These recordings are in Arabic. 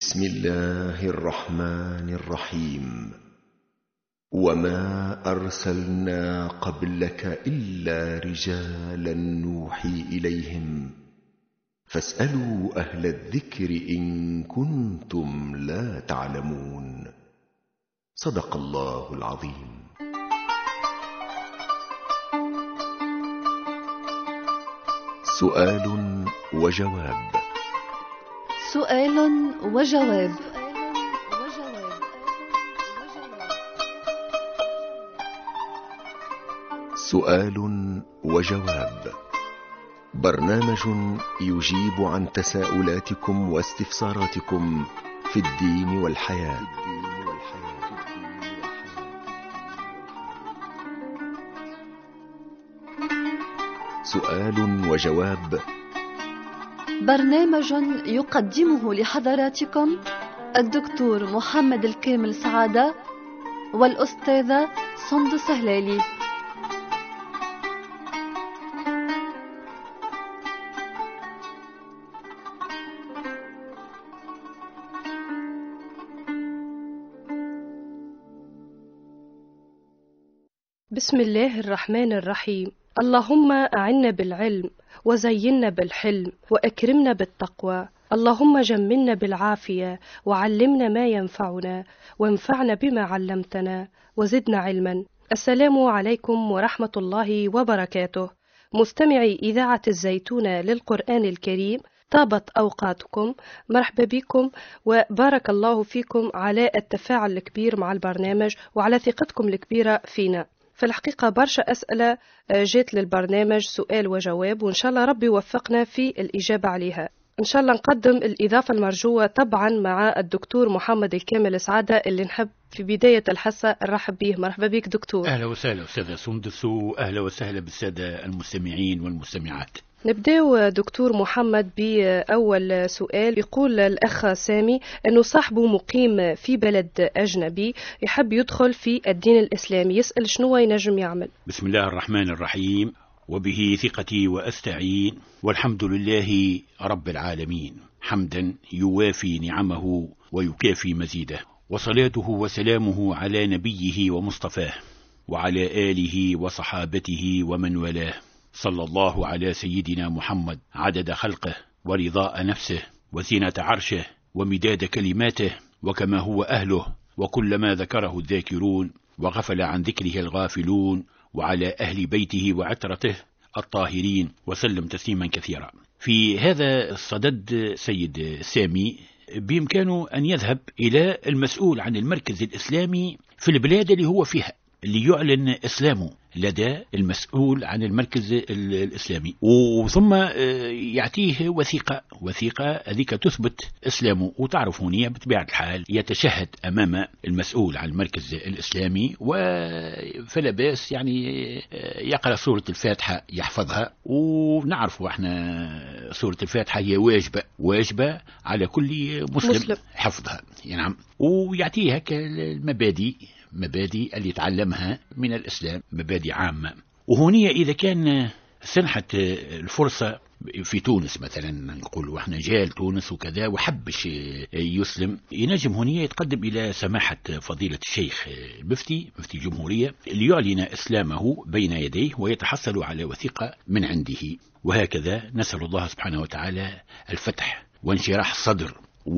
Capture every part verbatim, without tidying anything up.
بسم الله الرحمن الرحيم. وما أرسلنا قبلك إلا رجالا نوحي إليهم فاسألوا أهل الذكر إن كنتم لا تعلمون. صدق الله العظيم. سؤال وجواب. سؤال وجواب. سؤال وجواب، برنامج يجيب عن تساؤلاتكم واستفساراتكم في الدين والحياة. سؤال وجواب، برنامج يقدمه لحضراتكم الدكتور محمد الكامل سعادة والأستاذة سندس هلالي. بسم الله الرحمن الرحيم. اللهم أعنا بالعلم وزينا بالحلم وأكرمنا بالتقوى. اللهم جملنا بالعافية وعلمنا ما ينفعنا وانفعنا بما علمتنا وزدنا علما. السلام عليكم ورحمة الله وبركاته. مستمعي إذاعة الزيتونة للقرآن الكريم، طابت أوقاتكم، مرحبا بكم وبارك الله فيكم على التفاعل الكبير مع البرنامج وعلى ثقتكم الكبيرة فينا. في الحقيقة برشا أسئلة جات للبرنامج سؤال وجواب، وإن شاء الله ربي يوفقنا في الإجابة عليها. إن شاء الله نقدم الإضافة المرجوة طبعا مع الدكتور محمد الكامل سعادة اللي نحب في بداية الحصة نرحب به. مرحبا بك دكتور. أهلا وسهلا أستاذة سندس، وأهلا وسهلا بالسادة المستمعين والمستمعات. نبداو دكتور محمد بأول سؤال. يقول الأخ سامي أنه صاحبه مقيم في بلد أجنبي يحب يدخل في الدين الإسلامي، يسأل شنو ينجم يعمل؟ بسم الله الرحمن الرحيم، وبه ثقتي وأستعين، والحمد لله رب العالمين، حمدا يوافي نعمه ويكافي مزيده، وصلاته وسلامه على نبيه ومصطفاه وعلى آله وصحابته ومن والاه. صلى الله على سيدنا محمد عدد خلقه ورضاء نفسه وزينة عرشه ومداد كلماته وكما هو أهله، وكلما ذكره الذاكرون وغفل عن ذكره الغافلون، وعلى أهل بيته وعترته الطاهرين، وسلم تسليما كثيرا. في هذا الصدد سيد سامي بإمكانه أن يذهب إلى المسؤول عن المركز الإسلامي في البلاد اللي هو فيها ليعلن إسلامه لدى المسؤول عن المركز الإسلامي، وثم يعطيه وثيقة وثيقة هذيك تثبت إسلامه. وتعرف هنا بطبيعة الحال يتشهد أمام المسؤول عن المركز الإسلامي، فلا بأس يعني يقرأ سورة الفاتحة يحفظها. ونعرف احنا سورة الفاتحة هي واجبة واجبة على كل مسلم, مسلم. حفظها نعم. ويعطيه هكا المبادئ مبادئ اللي يتعلمها من الإسلام، مبادئ عامة. وهنا إذا كان سنحت الفرصة في تونس مثلا، نقول واحنا جال تونس وكذا وحبش يسلم، ينجم هنا يتقدم إلى سماحة فضيلة الشيخ المفتي مفتي الجمهورية ليعلن إسلامه بين يديه ويتحصل على وثيقة من عنده. وهكذا نسأل الله سبحانه وتعالى الفتح وانشراح الصدر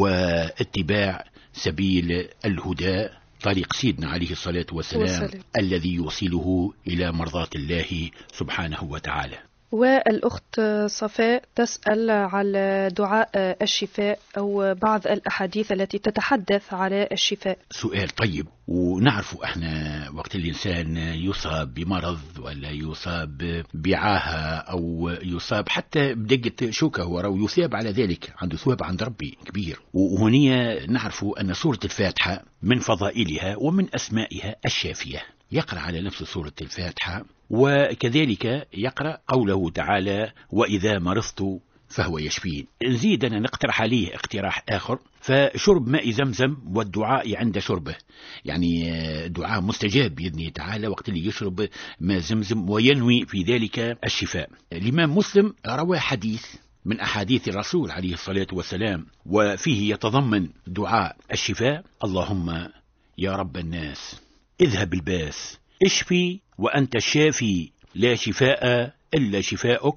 واتباع سبيل الهدى، طريق سيدنا عليه الصلاة والسلام وسلم. الذي يوصله إلى مرضاة الله سبحانه وتعالى. والأخت صفاء تسأل على دعاء الشفاء أو بعض الأحاديث التي تتحدث على الشفاء. سؤال طيب. ونعرف احنا وقت الإنسان يصاب بمرض ولا يصاب بعاهة أو يصاب حتى بدقة شوكة ورو يثاب على ذلك، عنده ثواب عند ربي كبير. وهنا نعرف أن سورة الفاتحة من فضائلها ومن أسمائها الشافية. يقرأ على نفس سورة الفاتحة، وكذلك يقرأ قوله تعالى وإذا مرضت فهو يشفين. نزيد أنا نقترح عليه اقتراح آخر، فشرب ماء زمزم والدعاء عند شربه، يعني دعاء مستجاب بإذنه تعالى وقت اللي يشرب ماء زمزم وينوي في ذلك الشفاء. الإمام مسلم روى حديث من أحاديث الرسول عليه الصلاة والسلام، وفيه يتضمن دعاء الشفاء: اللهم يا رب الناس اذهب الباس اشفي وأنت الشافي لا شفاء إلا شفاؤك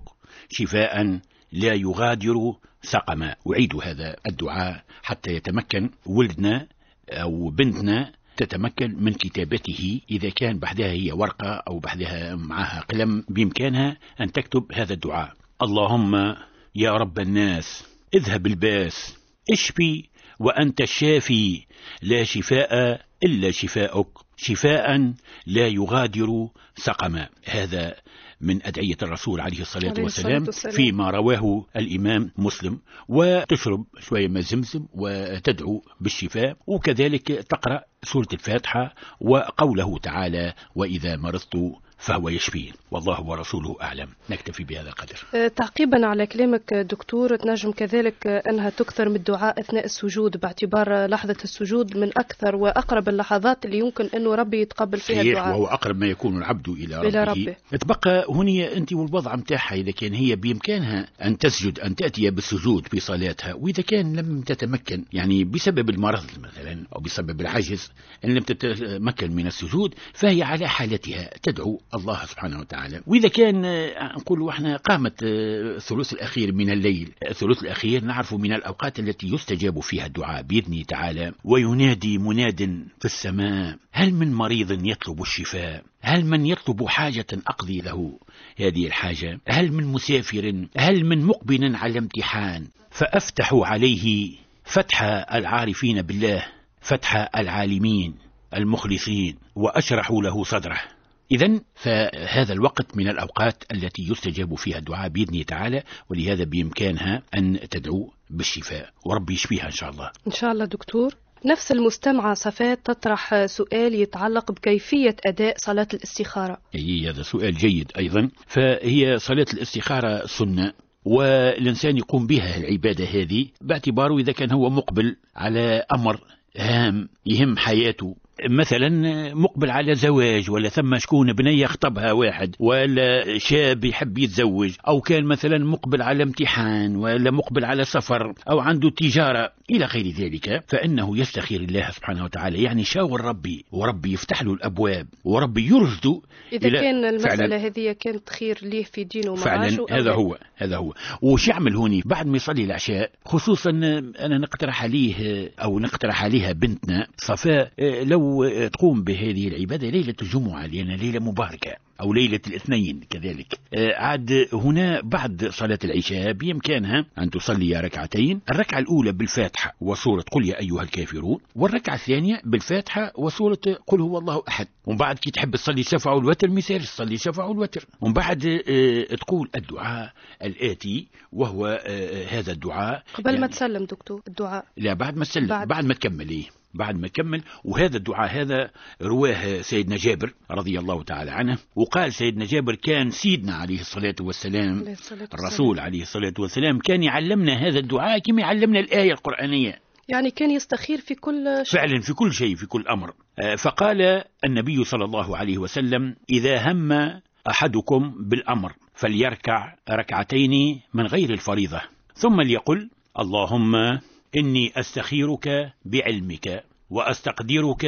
شفاء لا يغادر سقما. أعيد هذا الدعاء حتى يتمكن ولدنا أو بنتنا تتمكن من كتابته. إذا كان بحدها هي ورقة أو بحدها معها قلم بإمكانها أن تكتب هذا الدعاء: اللهم يا رب الناس اذهب الباس اشفي وأنت الشافي لا شفاء إلا شفاؤك شفاء لا يغادر سقما. هذا من أدعية الرسول عليه الصلاة والسلام فيما رواه الإمام مسلم. وتشرب شوية من زمزم وتدعو بالشفاء، وكذلك تقرأ سورة الفاتحة وقوله تعالى: وإذا مرضت فهو يشفين والله ورسوله أعلم. نكتفي بهذا القدر. تعقيبا على كلامك دكتور، تنجم كذلك أنها تكثر من الدعاء أثناء السجود، باعتبار لحظة السجود من أكثر وأقرب اللحظات اللي يمكن أنه ربي يتقبل فيها الدعاء، وهو أقرب ما يكون العبد إلى ربه, إلى ربه. تبقى هنا أنت والوضع متاحها، إذا كان هي بإمكانها أن تسجد أن تأتي بالسجود في صلاتها، وإذا كان لم تتمكن يعني بسبب المرض مثلا أو بسبب العجز أن لم تتمكن من السجود، فهي على حالتها تدعو الله سبحانه وتعالى. وإذا كان نقول احنا قامت الثلث الأخير من الليل، الثلث الأخير نعرف من الأوقات التي يستجاب فيها الدعاء بإذنه تعالى: وينادي مناد في السماء هل من مريض يطلب الشفاء، هل من يطلب حاجة أقضي له هذه الحاجة، هل من مسافر، هل من مقبل على امتحان، فأفتح عليه فتح العارفين بالله، فتح العالمين المخلصين، وأشرح له صدره. إذن فهذا الوقت من الأوقات التي يستجاب فيها الدعاء بإذنه تعالى، ولهذا بإمكانها أن تدعو بالشفاء وربي يشفيها إن شاء الله. إن شاء الله دكتور. نفس المستمعة صفات تطرح سؤال يتعلق بكيفية أداء صلاة الاستخارة. أي هذا سؤال جيد أيضا. فهي صلاة الاستخارة سنة، والإنسان يقوم بها العبادة هذه باعتباره إذا كان هو مقبل على أمر هام يهم حياته، مثلا مقبل على زواج، ولا ثم شكون بنية خطبها واحد، ولا شاب يحب يتزوج، أو كان مثلا مقبل على امتحان، ولا مقبل على سفر، أو عنده تجارة إلى غير ذلك، فإنه يستخير الله سبحانه وتعالى، يعني شاور ربي وربي يفتح له الأبواب وربي يرشده. إذا كان المسألة هذه كانت خير ليه في دينه ومعاشه، فعلا هذا هو هذا هو وش يعمل هوني بعد ما يصلي العشاء. خصوصا أنا نقترح عليه أو نقترح عليها بنتنا صفاء لو تقوم بهذه العبادة ليلة الجمعة، لأن ليلة مباركة، أو ليلة الاثنين كذلك. عاد هنا بعد صلاة العشاء بإمكانها أن تصلي ركعتين، الركعة الأولى بالفاتحة وسورة قل يا أيها الكافرون، والركعة الثانية بالفاتحة وسورة قل هو الله أحد. ومن بعد كي تحب تصلي شفع والوتر مثال تصلي شفع والوتر، ومن بعد تقول الدعاء الآتي، وهو هذا الدعاء قبل يعني ما تسلم دكتور. الدعاء لا بعد ما تسلم، بعد, بعد ما تكمل إيه بعد ما كمل. وهذا الدعاء هذا رواه سيدنا جابر رضي الله تعالى عنه، وقال سيدنا جابر كان سيدنا عليه الصلاة والسلام الرسول عليه الصلاة والسلام كان يعلمنا هذا الدعاء كما يعلمنا الآية القرآنية، يعني كان يستخير في كل شيء، فعلا في كل شيء في كل أمر. فقال النبي صلى الله عليه وسلم: إذا هم أحدكم بالأمر فليركع ركعتين من غير الفريضة، ثم ليقل: اللهم إني أستخيرك بعلمك وأستقدرك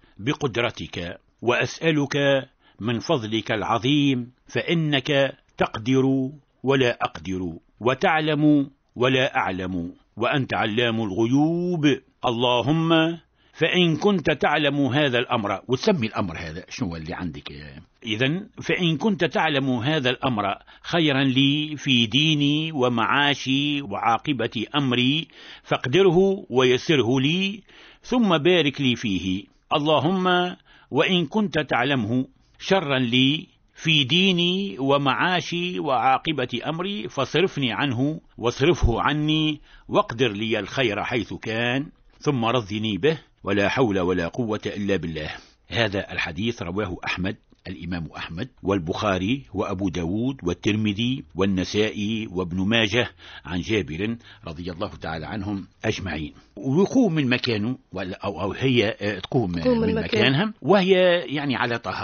بقدرتك وأسألك من فضلك العظيم، فإنك تقدر ولا أقدر وتعلم ولا أعلم وأنت علام الغيوب. اللهم فإن كنت تعلم هذا الأمر، وتسمي الأمر هذا شنو اللي عندك. إذن فإن كنت تعلم هذا الأمر خيرا لي في ديني ومعاشي وعاقبة أمري فاقدره ويسره لي ثم بارك لي فيه. اللهم وإن كنت تعلمه شرا لي في ديني ومعاشي وعاقبة أمري فصرفني عنه واصرفه عني واقدر لي الخير حيث كان ثم رضني به ولا حول ولا قوة إلا بالله. هذا الحديث رواه أحمد الإمام أحمد والبخاري وأبو داود والترمذي والنسائي وابن ماجه عن جابر رضي الله تعالى عنهم أجمعين. ويقوم من مكانه أو, أو هي تقوم من, من مكانها وهي يعني على طهارة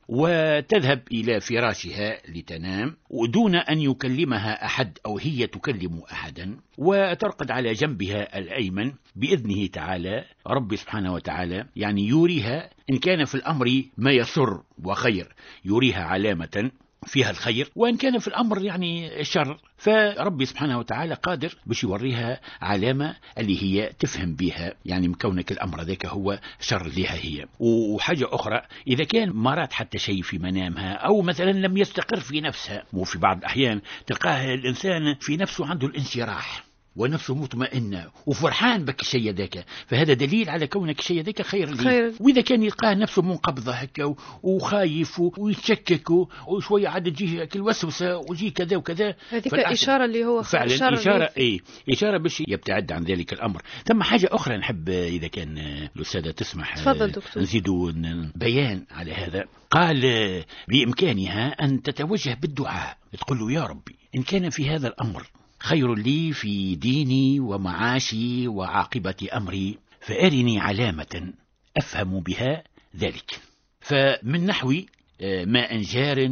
وتذهب إلى فراشها لتنام ودون أن يكلمها أحد أو هي تكلم أحدا، وترقد على جنبها الأيمن بإذنه تعالى. رب سبحانه وتعالى يعني يوريها إن كان في الأمر ما يسر وخير يوريها علامة فيها الخير، وإن كان في الأمر يعني الشر فربي سبحانه وتعالى قادر باش يوريها علامة اللي هي تفهم بها، يعني مكونك الأمر ذاك هو شر لها هي. وحاجة أخرى إذا كان مرات حتى شيء في منامها أو مثلا لم يستقر في نفسها، وفي بعض الأحيان تلقاه الإنسان في نفسه عنده الانشراح ونفسه مطمئنة وفرحان بك الشيء ذاك، فهذا دليل على كونك الشيء ذاك خير لي. وإذا كان يلقاه نفسه منقبضة هكا وخايف ويتشكك وشوية عاد تجيه الوسوسة ويجي كذا وكذا، هذيك إشارة اللي هو فعلا إشارة إيه إشارة باش يبتعد عن ذلك الأمر. ثم حاجة أخرى نحب إذا كان الأستاذة تسمح نزيدوا بيان على هذا. قال بإمكانها أن تتوجه بالدعاء، تقول له يا ربي إن كان في هذا الأمر خير لي في ديني ومعاشي وعاقبة أمري فأرني علامة أفهم بها ذلك. فمن نحو ماء جار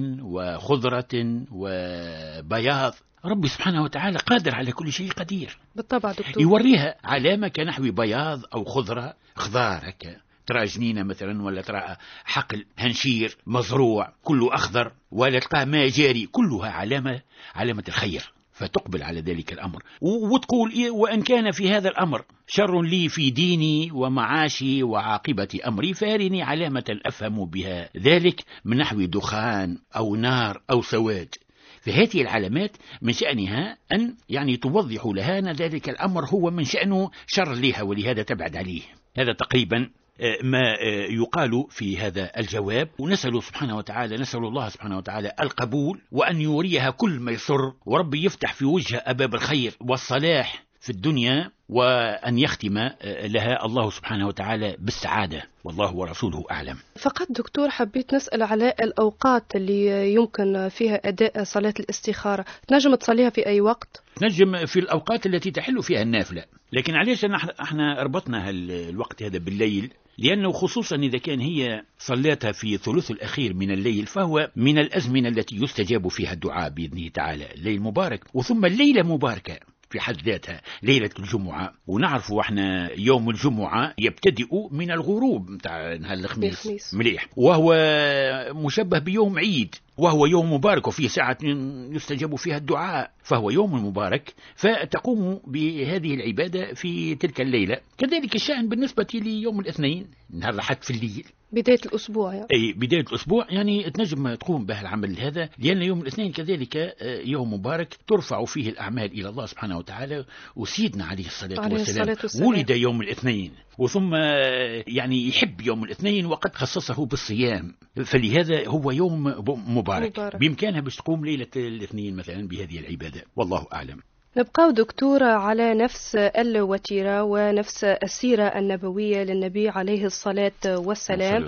وخضرة وبياض، ربي سبحانه وتعالى قادر على كل شيء قدير بالطبع دكتور. يوريها علامة كنحو بياض أو خضرة، خضار هكا ترى جنينة مثلا ولا ترى حقل هنشير مزروع كله أخضر، ولا تلقى ماء جاري، كلها علامة علامة الخير، فتقبل على ذلك الأمر وتقول إيه وأن كان في هذا الأمر شر لي في ديني ومعاشي وعاقبة أمري فارني علامة أفهم بها ذلك من نحو دخان أو نار أو سواد. فهذه العلامات من شأنها أن يعني توضح لها أن ذلك الأمر هو من شأنه شر لها ولهذا تبعد عليه. هذا تقريبا ما يقال في هذا الجواب، ونسأل سبحانه وتعالى نسأل الله سبحانه وتعالى القبول وأن يوريها كل ما يسر، وربي يفتح في وجهها أباب الخير والصلاح في الدنيا، وأن يختم لها الله سبحانه وتعالى بالسعادة، والله ورسوله أعلم. فقط دكتور حبيت نسأل على الأوقات اللي يمكن فيها أداء صلاة الاستخارة، تنجم تصليها في أي وقت؟ نجم في الأوقات التي تحل فيها النافلة، لكن علاش احنا ربطنا الوقت هذا بالليل؟ لأنه خصوصا إذا كان هي صلاتها في ثلث الأخير من الليل فهو من الأزمنة التي يستجاب فيها الدعاء بإذنه تعالى، الليل مبارك، وثم الليلة مباركة في حد ذاتها ليلة الجمعة، ونعرف احنا يوم الجمعة يبتدئ من الغروب متاع نهار الخميس مليح، وهو مشبه بيوم عيد، وهو يوم مبارك وفيه ساعة يستجاب فيها الدعاء، فهو يوم مبارك، فتقوم بهذه العبادة في تلك الليلة. كذلك الشأن بالنسبة ليوم الاثنين نهار الأحد في الليل بداية الأسبوع يعني. أي بداية الأسبوع يعني تنجم تقوم به العمل هذا، لأن يوم الاثنين كذلك يوم مبارك ترفع فيه الأعمال إلى الله سبحانه وتعالى، وسيدنا عليه الصلاة عليه والسلام, والسلام ولد يوم الاثنين، وثم يعني يحب يوم الاثنين وقد خصصه بالصيام، فلهذا هو يوم مبارك, مبارك. بإمكانها باش تقوم ليلة الاثنين مثلا بهذه العبادة، والله أعلم. نبقى دكتورة على نفس الوتيرة ونفس السيرة النبوية للنبي عليه الصلاة والسلام.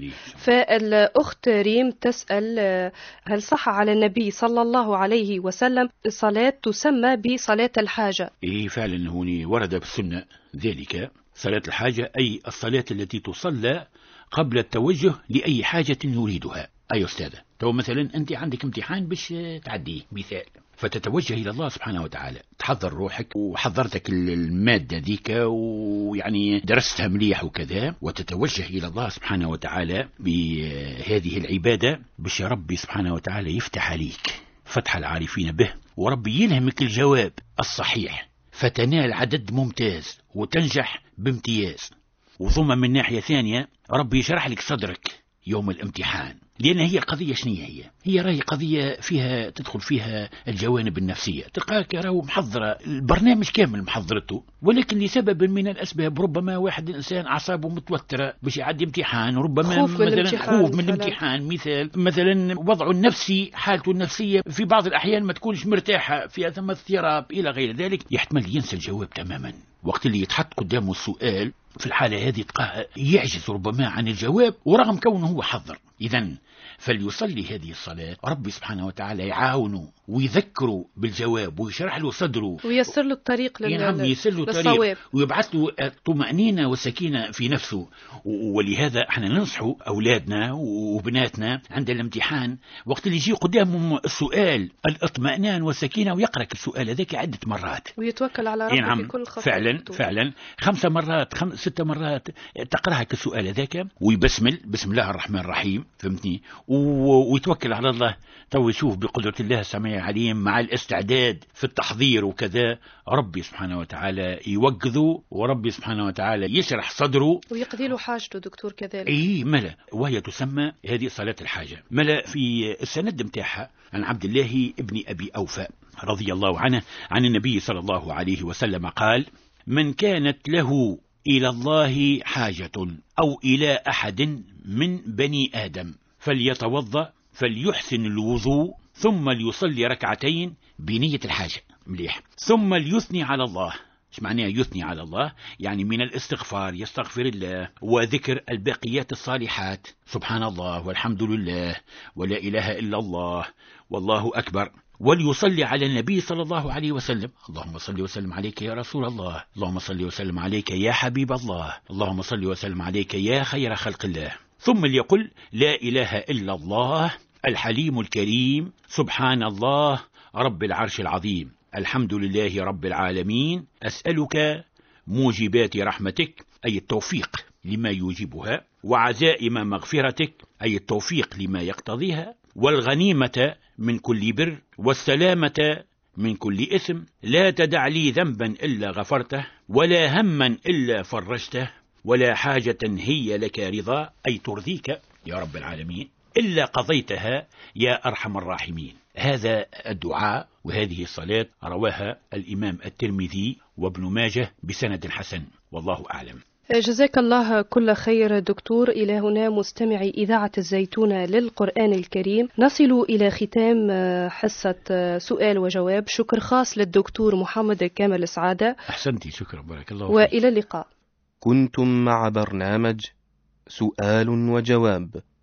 فالأخت ريم تسأل هل صح على النبي صلى الله عليه وسلم صلاة تسمى بصلاة الحاجة؟ إيه فعلا هوني ورد بالسنة ذلك، صلاة الحاجة أي الصلاة التي تصلى قبل التوجه لأي حاجة يريدها. أي أستاذة تو مثلا أنت عندك امتحان باش تعديه مثال، فتتوجه إلى الله سبحانه وتعالى، تحضر روحك وحضرتك المادة ذيك ويعني درستها مليح وكذا، وتتوجه إلى الله سبحانه وتعالى بهذه العبادة باش ربي سبحانه وتعالى يفتح عليك فتح العارفين به، وربي يلهمك الجواب الصحيح فتنال عدد ممتاز وتنجح بامتياز. وثم من ناحية ثانية ربي يشرح لك صدرك يوم الامتحان، لأن هي قضية شنية هي هي راهي قضية فيها تدخل فيها الجوانب النفسية، تلقاك راهو محضرة البرنامج كامل محضرته، ولكن لسبب من الأسباب ربما واحد الإنسان أعصابه متوترة باش يعدي امتحان، ربما خوف من مثلا خوف من الامتحان، مثال مثلا وضعه النفسي حالته النفسية في بعض الأحيان ما تكونش مرتاحة، في ثم اضطراب إلى غير ذلك، يحتمل ينسى الجواب تماما. وقت اللي يتحط قدامه السؤال في الحالة هذه تلقاه يعجز ربما عن الجواب ورغم كونه هو حضر. إذن فليصلي هذه الصلاة، ربي سبحانه وتعالى يعاونه ويذكره بالجواب ويشرح له صدره ويسر له الطريق لل... نعم يسر له الطريق ويبعث له الطمأنينة والسكينة في نفسه. ولهذا احنا ننصح أولادنا وبناتنا عند الامتحان وقت اللي يجي قدامهم السؤال الاطمئنان والسكينة ويقرأ السؤال هذاك عدة مرات ويتوكل على ربه نعم في كل خطوة. فعلا فعلا خمسة مرات خمس ستة مرات تقرأ السؤال هذاك ويبسمل بسم الله الرحمن الرحيم، فهمتني، ويتوكل على الله. تو يشوف بقدرة الله السميع العليم مع الاستعداد في التحضير وكذا، ربي سبحانه وتعالى يوقظه وربي سبحانه وتعالى يشرح صدره ويقضي له حاجته دكتور كذلك. اي ملا، وهي تسمى هذه صلاة الحاجة. ملا في السند متاعها عن عبد الله ابن أبي أوفى رضي الله عنه عن النبي صلى الله عليه وسلم قال: من كانت له إلى الله حاجة أو إلى أحد من بني آدم فليتوضأ فليحسن الوضوء ثم ليصلي ركعتين بنية الحاجة، مليح، ثم ليثني على الله. ايش معناه يثني على الله؟ يعني من الاستغفار يستغفر الله وذكر الباقيات الصالحات، سبحان الله والحمد لله ولا إله إلا الله والله أكبر، وليصلي على النبي صلى الله عليه وسلم: اللهم صل وسلم عليك يا رسول الله، اللهم صل وسلم عليك يا حبيب الله، اللهم صل وسلم عليك يا خير خلق الله. ثم ليقل: لا إله إلا الله الحليم الكريم، سبحان الله رب العرش العظيم، الحمد لله رب العالمين، أسألك موجبات رحمتك أي التوفيق لما يوجبها، وعزائم مغفرتك أي التوفيق لما يقتضيها، والغنيمة من كل بر، والسلامة من كل إثم، لا تدع لي ذنبا إلا غفرته، ولا هما إلا فرجته، ولا حاجة هي لك رضا أي ترضيك يا رب العالمين إلا قضيتها يا أرحم الراحمين. هذا الدعاء وهذه الصلاة رواها الإمام الترمذي وابن ماجه بسند حسن، والله أعلم. جزاك الله كل خير دكتور. إلى هنا مستمعي إذاعة الزيتونة للقرآن الكريم نصل إلى ختام حصة سؤال وجواب. شكر خاص للدكتور محمد كامل السعادة. أحسنتي، شكرا، بارك الله. وإلى اللقاء. كنتم مع برنامج سؤال وجواب